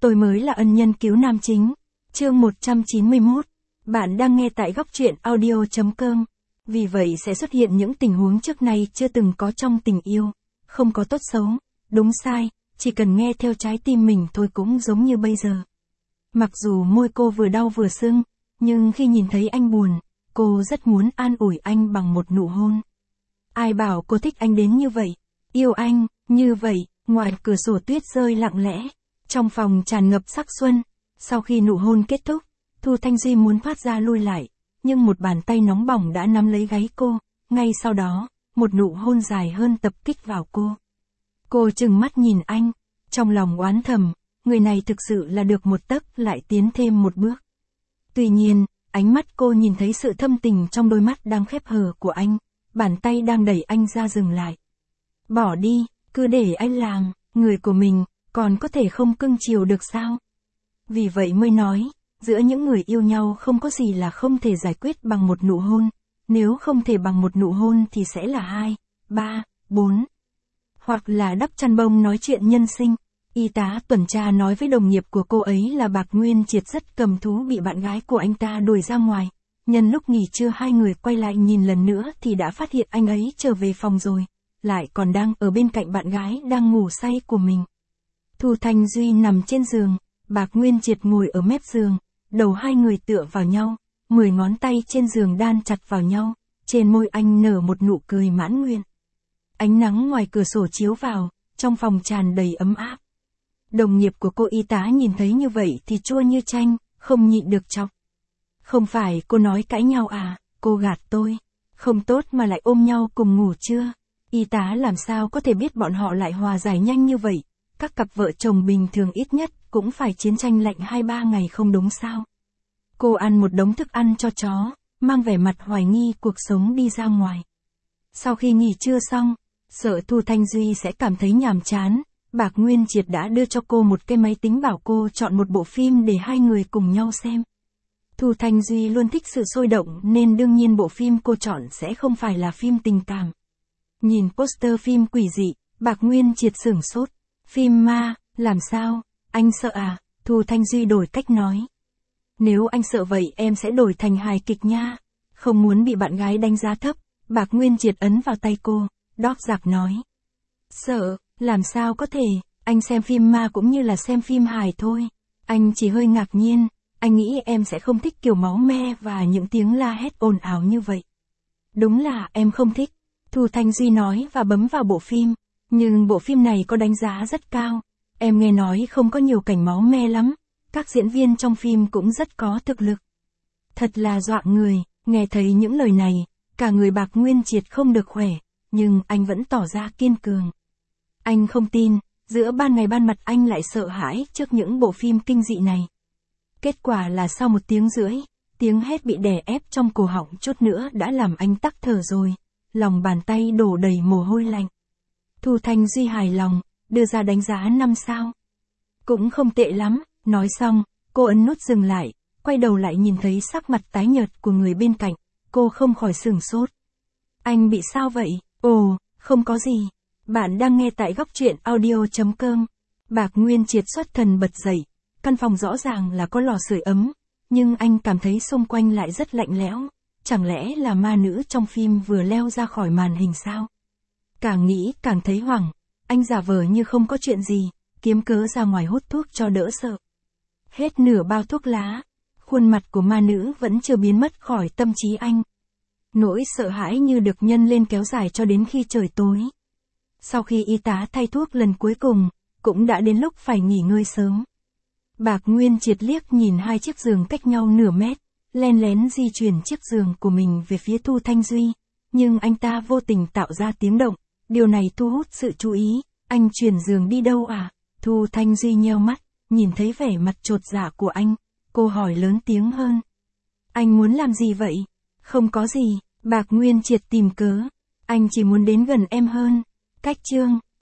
Tôi mới là ân nhân cứu nam chính. Chương 191. Bạn đang nghe tại góc truyện audio.com. Vì vậy sẽ xuất hiện những tình huống trước nay chưa từng có trong tình yêu. Không có tốt xấu, đúng sai, chỉ cần nghe theo trái tim mình thôi cũng giống như bây giờ. Mặc dù môi cô vừa đau vừa sưng, nhưng khi nhìn thấy anh buồn, cô rất muốn an ủi anh bằng một nụ hôn. Ai bảo cô thích anh đến như vậy, yêu anh, như vậy. Ngoài cửa sổ tuyết rơi lặng lẽ, trong phòng tràn ngập sắc xuân. Sau khi nụ hôn kết thúc, Thu Thanh Duy muốn thoát ra lui lại, nhưng một bàn tay nóng bỏng đã nắm lấy gáy cô, ngay sau đó, một nụ hôn dài hơn tập kích vào cô. Cô trừng mắt nhìn anh, trong lòng oán thầm, người này thực sự là được một tấc lại tiến thêm một bước. Tuy nhiên, ánh mắt cô nhìn thấy sự thâm tình trong đôi mắt đang khép hờ của anh, bàn tay đang đẩy anh ra dừng lại. Bỏ đi, cứ để anh làm, người của mình, còn có thể không cưng chiều được sao? Vì vậy mới nói, giữa những người yêu nhau không có gì là không thể giải quyết bằng một nụ hôn, nếu không thể bằng một nụ hôn thì sẽ là 2, 3, 4. Hoặc là đắp chăn bông nói chuyện nhân sinh. Y tá tuần tra nói với đồng nghiệp của cô ấy là Bạc Nguyên Triệt rất cầm thú bị bạn gái của anh ta đuổi ra ngoài. Nhân lúc nghỉ trưa hai người quay lại nhìn lần nữa thì đã phát hiện anh ấy trở về phòng rồi, lại còn đang ở bên cạnh bạn gái đang ngủ say của mình. Thu Thanh Duy nằm trên giường, Bạc Nguyên Triệt ngồi ở mép giường, đầu hai người tựa vào nhau, 10 ngón tay trên giường đan chặt vào nhau, trên môi anh nở một nụ cười mãn nguyện. Ánh nắng ngoài cửa sổ chiếu vào, trong phòng tràn đầy ấm áp. Đồng nghiệp của cô y tá nhìn thấy như vậy thì chua như chanh, không nhịn được chọc. Không phải cô nói cãi nhau à, cô gạt tôi. Không tốt mà lại ôm nhau cùng ngủ chưa? Y tá làm sao có thể biết bọn họ lại hòa giải nhanh như vậy? Các cặp vợ chồng bình thường ít nhất cũng phải chiến tranh lạnh 2-3 ngày không đúng sao? Cô ăn một đống thức ăn cho chó, mang vẻ mặt hoài nghi cuộc sống đi ra ngoài. Sau khi nghỉ trưa xong, sợ Thu Thanh Duy sẽ cảm thấy nhàm chán, Bạc Nguyên Triệt đã đưa cho cô một cái máy tính bảo cô chọn một bộ phim để hai người cùng nhau xem. Thu Thanh Duy luôn thích sự sôi động nên đương nhiên bộ phim cô chọn sẽ không phải là phim tình cảm. Nhìn poster phim quỷ dị, Bạc Nguyên Triệt sửng sốt. Phim ma, làm sao, anh sợ à? Thu Thanh Duy đổi cách nói. Nếu anh sợ vậy em sẽ đổi thành hài kịch nha. Không muốn bị bạn gái đánh giá thấp, Bạc Nguyên Triệt ấn vào tay cô, đóc giặc nói. Sợ, làm sao có thể, anh xem phim ma cũng như là xem phim hài thôi. Anh chỉ hơi ngạc nhiên, anh nghĩ em sẽ không thích kiểu máu me và những tiếng la hét ồn ào như vậy. Đúng là em không thích, Thu Thanh Duy nói và bấm vào bộ phim. Nhưng bộ phim này có đánh giá rất cao. Em nghe nói không có nhiều cảnh máu me lắm. Các diễn viên trong phim cũng rất có thực lực. Thật là dọa người, nghe thấy những lời này, cả người Bạc Nguyên Triệt không được khỏe, nhưng anh vẫn tỏ ra kiên cường. Anh không tin, giữa ban ngày ban mặt anh lại sợ hãi trước những bộ phim kinh dị này. Kết quả là sau 1 tiếng rưỡi, tiếng hét bị đè ép trong cổ họng chút nữa đã làm anh tắc thở rồi, lòng bàn tay đổ đầy mồ hôi lạnh. Thu Thanh Duy hài lòng, đưa ra đánh giá 5 sao. Cũng không tệ lắm, nói xong, cô ấn nút dừng lại, quay đầu lại nhìn thấy sắc mặt tái nhợt của người bên cạnh, cô không khỏi sửng sốt. Anh bị sao vậy? Ồ, không có gì. Bạn đang nghe tại góc truyện audio.com. Bạc Nguyên Triệt xuất thần bật dậy, căn phòng rõ ràng là có lò sưởi ấm, nhưng anh cảm thấy xung quanh lại rất lạnh lẽo, chẳng lẽ là ma nữ trong phim vừa leo ra khỏi màn hình sao? Càng nghĩ càng thấy hoảng, anh giả vờ như không có chuyện gì, kiếm cớ ra ngoài hút thuốc cho đỡ sợ. Hết nửa bao thuốc lá, khuôn mặt của ma nữ vẫn chưa biến mất khỏi tâm trí anh. Nỗi sợ hãi như được nhân lên kéo dài cho đến khi trời tối. Sau khi y tá thay thuốc lần cuối cùng, cũng đã đến lúc phải nghỉ ngơi sớm. Bạc Nguyên Triệt liếc nhìn 2 chiếc giường cách nhau nửa mét, len lén di chuyển chiếc giường của mình về phía Thu Thanh Duy, nhưng anh ta vô tình tạo ra tiếng động. Điều này thu hút sự chú ý, anh chuyển giường đi đâu à? Thu Thanh Duy nheo mắt, nhìn thấy vẻ mặt chột dạ của anh, cô hỏi lớn tiếng hơn. Anh muốn làm gì vậy? Không có gì, Bạc Nguyên Triệt tìm cớ, anh chỉ muốn đến gần em hơn. Cách chương